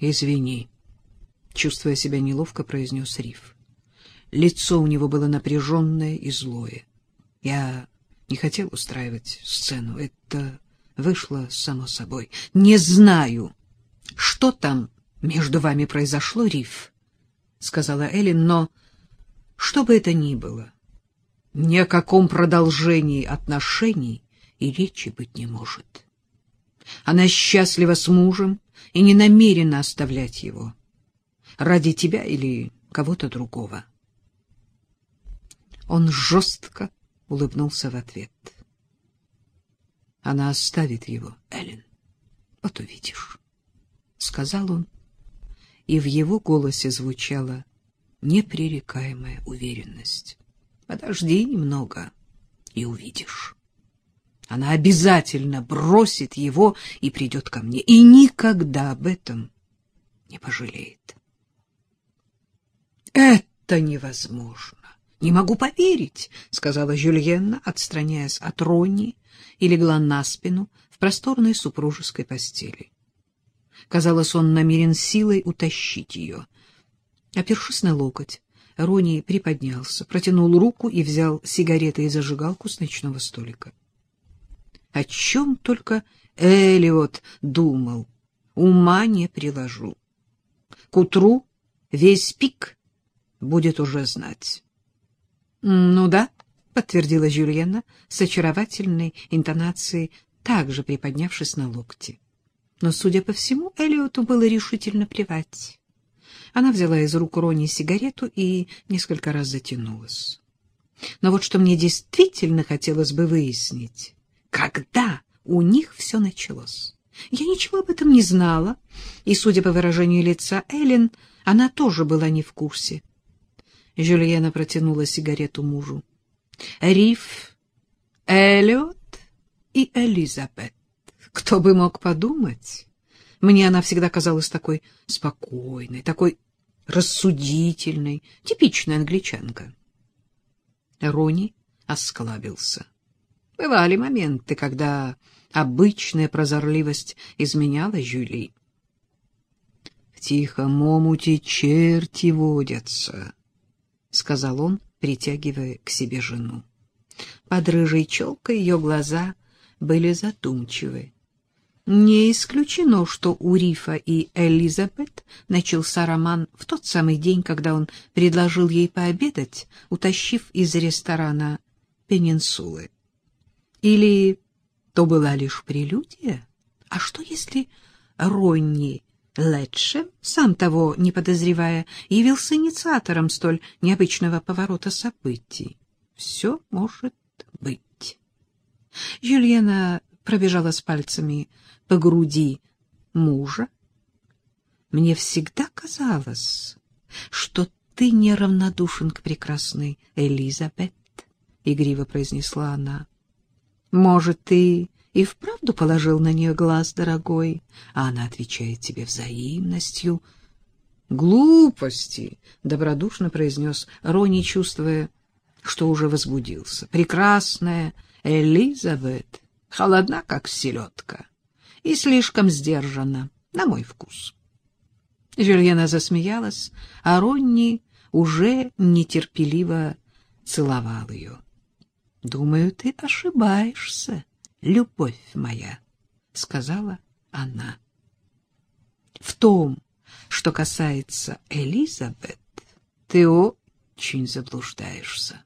Извини, чувствуя себя неловко, произнес Риф. Лицо у него было напряженное и злое. Я не хотел устраивать сцену. Это вышло само собой. Не знаю, что там между вами произошло, Риф, сказала Эллен, но что бы это ни было, ни о каком продолжении отношений и речи быть не может. Она счастлива с мужем и не намерена оставлять его ради тебя или кого-то другого. Он жестко улыбнулся в ответ. Она оставит его, Эллен. Вот увидишь, сказал он, и в его голосе звучала непререкаемая уверенность. Подожди немного и увидишь. Она обязательно бросит его и придет ко мне, и никогда об этом не пожалеет. Это невозможно. Не могу поверить, сказала Жюльенна, отстраняясь от Ронни, и легла на спину в просторной супружеской постели. Казалось, он намерен силой утащить ее. Опершись на локоть, Ронни приподнялся, протянул руку и взял сигареты и зажигалку с ночного столика. О чем только Эллиот думал, ума не приложу. К утру весь Пик будет уже знать. — Ну да, — подтвердила Жюльенна с очаровательной интонацией, также приподнявшись на локте. Но, судя по всему, Эллиоту было решительно плевать. Она взяла из рук Ронни сигарету и несколько раз затянулась. Но вот что мне действительно хотелось бы выяснить, когда у них все началось. Я ничего об этом не знала, и, судя по выражению лица Эллен, она тоже была не в курсе. Жюльенна протянула сигарету мужу. Риф, Эллиот и Элизабет. Кто бы мог подумать? Мне она всегда казалась такой спокойной, такой рассудительной, типичная англичанка. Ронни осклабился. Бывали моменты, когда обычная прозорливость изменяла Жюли. — В тихом омуте черти водятся, — сказал он, притягивая к себе жену. Под рыжей челкой ее глаза были задумчивы. Не исключено, что у Рифа и Элизабет начался роман в тот самый день, когда он предложил ей пообедать, утащив из ресторана Пенинсулы. Или то была лишь прелюдия? А что, если Ронни Летчем, сам того не подозревая, явился инициатором столь необычного поворота событий? Все может быть. Жюльенна пробежалась пальцами по груди мужа. Мне всегда казалось, что ты неравнодушен к прекрасной Элизабет, — игриво произнесла она. Может, ты и вправду положил на нее глаз, дорогой, а она отвечает тебе взаимностью. Глупости, — добродушно произнес Ронни, чувствуя, что уже возбудился. Прекрасная Элизабет холодна, как селедка, и слишком сдержана, на мой вкус. Жюльенна засмеялась, а Ронни уже нетерпеливо целовал ее. — Думаю, ты ошибаешься, любовь моя, — сказала она. — В том, что касается Элизабет, ты очень заблуждаешься.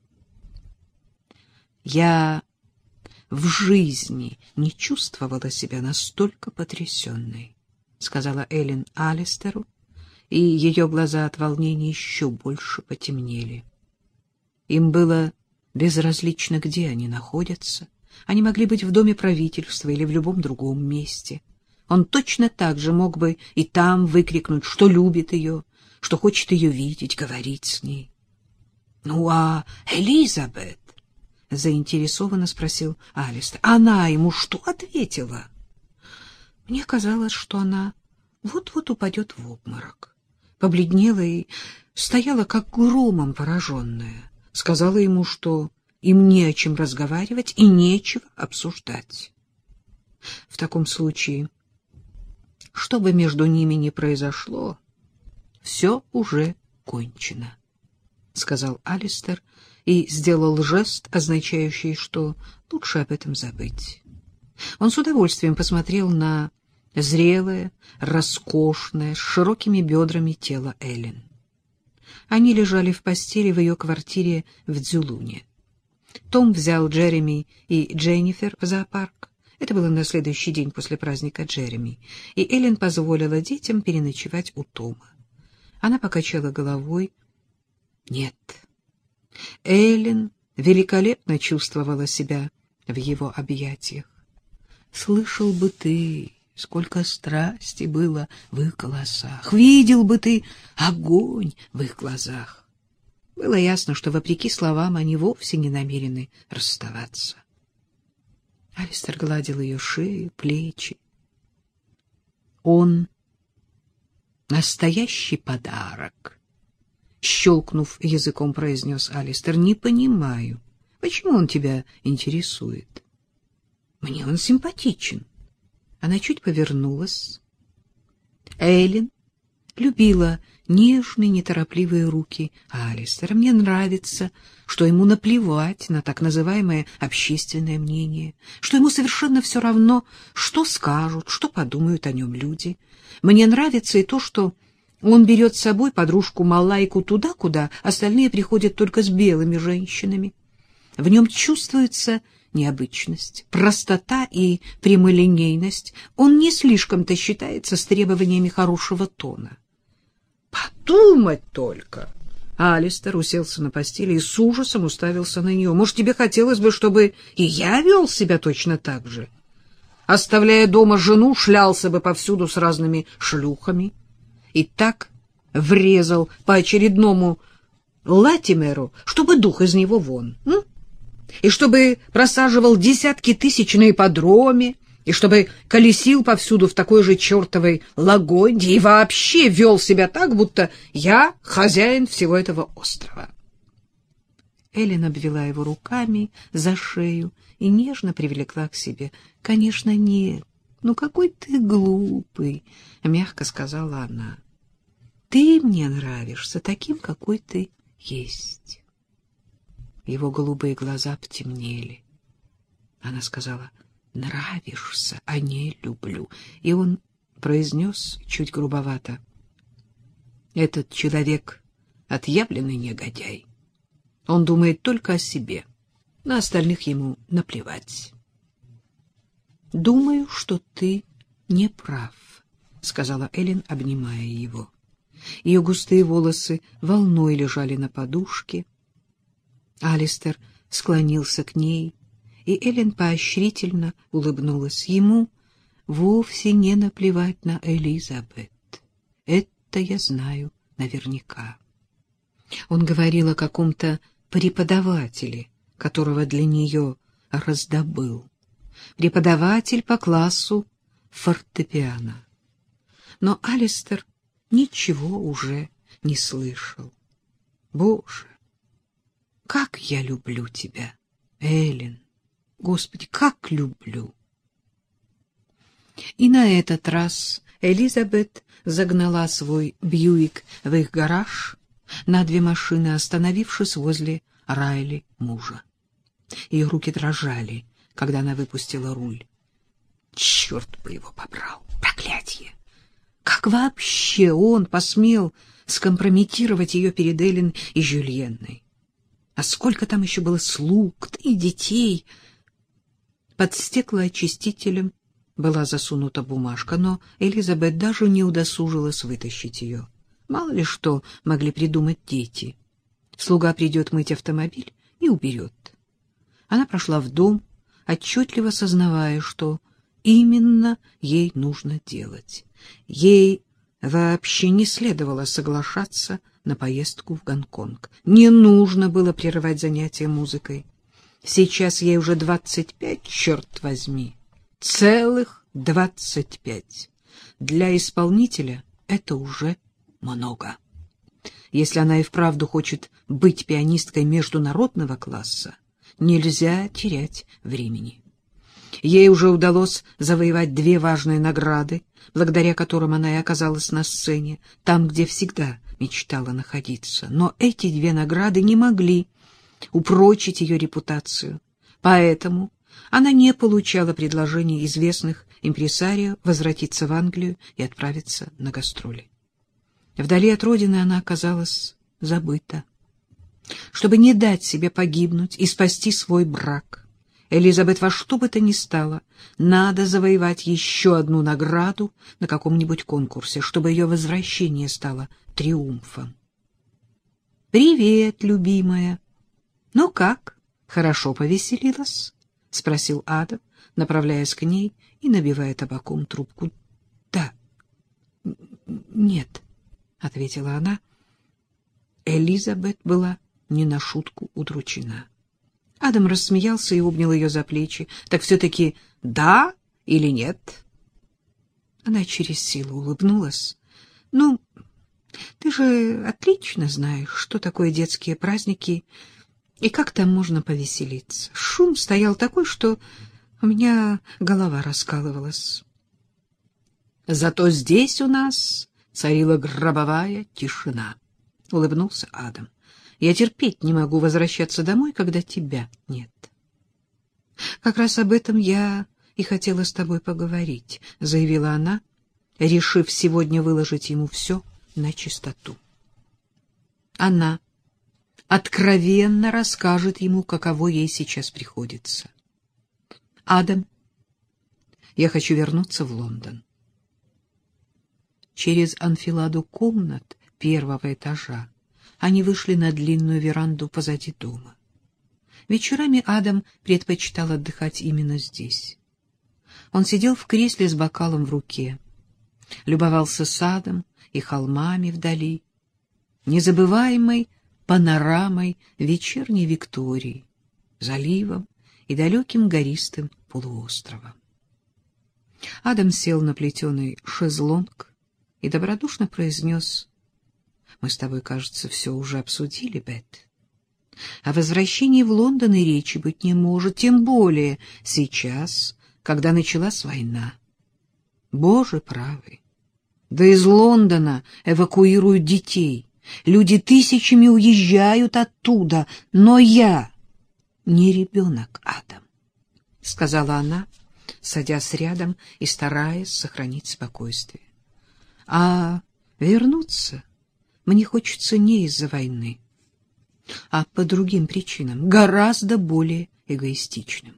Я в жизни не чувствовала себя настолько потрясенной, — сказала Эллен Алистеру, и ее глаза от волнения еще больше потемнели. Им было безразлично, где они находятся. Они могли быть в доме правительства или в любом другом месте. Он точно так же мог бы и там выкрикнуть, что любит ее, что хочет ее видеть, говорить с ней. — Ну, а Элизабет? — заинтересованно спросил Алистер. — Она ему что ответила? Мне казалось, что она вот-вот упадет в обморок. Побледнела и стояла, как громом пораженная. Сказала ему, что им не о чем разговаривать и нечего обсуждать. В таком случае, что бы между ними ни произошло, все уже кончено, — сказал Алистер и сделал жест, означающий, что лучше об этом забыть. Он с удовольствием посмотрел на зрелое, роскошное, с широкими бедрами тело Эллен. Они лежали в постели в ее квартире в Дзюлуне. Том взял Джереми и Дженнифер в зоопарк. Это было на следующий день после праздника Джереми, и Эллен позволила детям переночевать у Тома. Она покачала головой. Нет. Эллен великолепно чувствовала себя в его объятиях. Слышал бы ты, сколько страсти было в их голосах, видел бы ты огонь в их глазах. Было ясно, что, вопреки словам, они вовсе не намерены расставаться. Алистер гладил ее шею, плечи. Он настоящий подарок, щелкнув языком, произнес Алистер. Не понимаю, почему он тебя интересует? Мне он симпатичен. Она чуть повернулась. Эллен любила нежные, неторопливые руки Алистера. Мне нравится, что ему наплевать на так называемое общественное мнение, что ему совершенно все равно, что скажут, что подумают о нем люди. Мне нравится и то, что он берет с собой подружку Малайку туда, куда остальные приходят только с белыми женщинами. В нем чувствуется необычность, простота и прямолинейность. Он не слишком-то считается с требованиями хорошего тона. Подумать только! Алистер уселся на постели и с ужасом уставился на нее. Может, тебе хотелось бы, чтобы и я вел себя точно так же? Оставляя дома жену, шлялся бы повсюду с разными шлюхами. И так врезал по очередному Латимеру, чтобы дух из него вон. И чтобы просаживал десятки тысяч на ипподроме, и чтобы колесил повсюду в такой же чертовой Лагонде и вообще вел себя так, будто я хозяин всего этого острова. Эллен обвела его руками за шею и нежно привлекла к себе. — Конечно, нет. Ну, какой ты глупый, — мягко сказала она. — Ты мне нравишься таким, какой ты есть. Его голубые глаза потемнели. Она сказала: нравишься, а не люблю. И он произнес чуть грубовато: этот человек отъявленный негодяй. Он думает только о себе. На остальных ему наплевать. Думаю, что ты не прав, сказала Эллен, обнимая его. Ее густые волосы волной лежали на подушке. Алистер склонился к ней, и Эллен поощрительно улыбнулась. Ему вовсе не наплевать на Элизабет. Это я знаю наверняка. Он говорил о каком-то преподавателе, которого для нее раздобыл. Преподаватель по классу фортепиано. Но Алистер ничего уже не слышал. Боже, как я люблю тебя, Эллен! Господи, как люблю! И на этот раз Элизабет загнала свой Бьюик в их гараж на 2 машины, остановившись возле Райли мужа. Ее руки дрожали, когда она выпустила руль. Черт бы его побрал! Проклятье! Как вообще он посмел скомпрометировать ее перед Эллен и Жюльенной? А сколько там еще было слуг и детей! Под стеклоочистителем была засунута бумажка, но Элизабет даже не удосужилась вытащить ее. Мало ли что могли придумать дети. Слуга придет мыть автомобиль и уберет. Она прошла в дом, отчетливо сознавая, что именно ей нужно делать. Ей вообще не следовало соглашаться на поездку в Гонконг. Не нужно было прерывать занятия музыкой. Сейчас ей уже 25, черт возьми. Целых 25. Для исполнителя это уже много. Если она и вправду хочет быть пианисткой международного класса, нельзя терять времени. Ей уже удалось завоевать 2 важные награды, благодаря которым она и оказалась на сцене, там, где всегда мечтала находиться. Но эти 2 награды не могли упрочить ее репутацию, поэтому она не получала предложений известных импресарио возвратиться в Англию и отправиться на гастроли. Вдали от родины она оказалась забыта. Чтобы не дать себе погибнуть и спасти свой брак, Элизабет во что бы то ни стало надо завоевать еще одну награду на каком-нибудь конкурсе, чтобы ее возвращение стало триумфом. «Привет, любимая! Ну как, хорошо повеселилась?» — спросил Адам, направляясь к ней и набивая табаком трубку. «Да, нет», — ответила она. Элизабет была не на шутку удручена. Адам рассмеялся и обнял ее за плечи. «Так все-таки да или нет?» Она через силу улыбнулась. «Ну, ты же отлично знаешь, что такое детские праздники и как там можно повеселиться. Шум стоял такой, что у меня голова раскалывалась. Зато здесь у нас царила гробовая тишина», — улыбнулся Адам. «Я терпеть не могу возвращаться домой, когда тебя нет». «Как раз об этом я и хотела с тобой поговорить», — заявила она, решив сегодня выложить ему все на чистоту. Она откровенно расскажет ему, каково ей сейчас приходится. «Адам, я хочу вернуться в Лондон». Через анфиладу комнат 1-го этажа они вышли на длинную веранду позади дома. Вечерами Адам предпочитал отдыхать именно здесь. Он сидел в кресле с бокалом в руке, любовался садом и холмами вдали, незабываемой панорамой вечерней Виктории, заливом и далеким гористым полуостровом. Адам сел на плетеный шезлонг и добродушно произнес: «Мы с тобой, кажется, все уже обсудили, Бет. О возвращении в Лондон и речи быть не может, тем более сейчас, когда началась война. Боже правый, да из Лондона эвакуируют детей, люди тысячами уезжают оттуда, но я не ребенок, Адам», — сказала она, садясь рядом и стараясь сохранить спокойствие. «А вернуться мне хочется не из-за войны, а по другим причинам, гораздо более эгоистичным».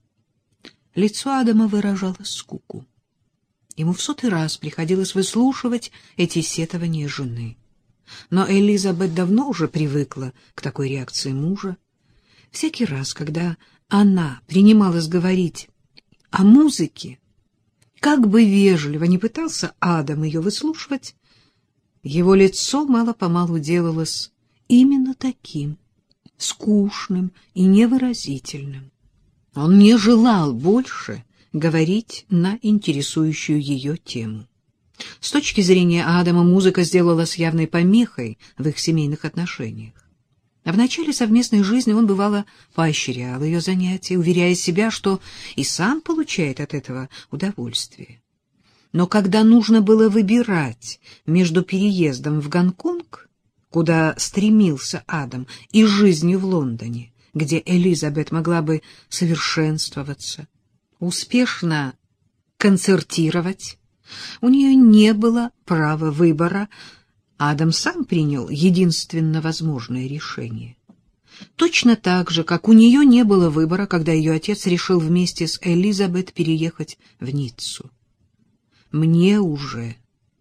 Лицо Адама выражало скуку. Ему в 100-й раз приходилось выслушивать эти сетования жены. Но Элизабет давно уже привыкла к такой реакции мужа. Всякий раз, когда она принималась говорить о музыке, как бы вежливо ни пытался Адам ее выслушивать, его лицо мало-помалу делалось именно таким, скучным и невыразительным. Он не желал больше говорить на интересующую ее тему. С точки зрения Адама музыка сделалась явной помехой в их семейных отношениях. А в начале совместной жизни он, бывало, поощрял ее занятия, уверяя себя, что и сам получает от этого удовольствие. Но когда нужно было выбирать между переездом в Гонконг, куда стремился Адам, и жизнью в Лондоне, где Элизабет могла бы совершенствоваться, успешно концертировать, у нее не было права выбора. Адам сам принял единственно возможное решение. Точно так же, как у нее не было выбора, когда ее отец решил вместе с Элизабет переехать в Ниццу. «Мне уже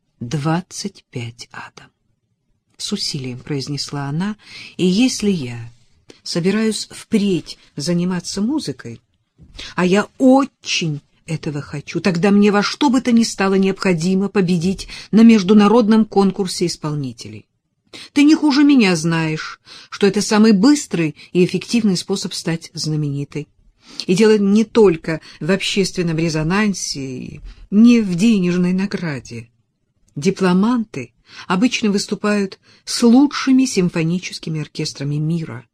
25, Адам», — с усилием произнесла она, «и если я собираюсь впредь заниматься музыкой, а я очень этого хочу, тогда мне во что бы то ни стало необходимо победить на международном конкурсе исполнителей. Ты не хуже меня знаешь, что это самый быстрый и эффективный способ стать знаменитой. И дело не только в общественном резонансе, не в денежной награде. Дипломанты обычно выступают с лучшими симфоническими оркестрами мира.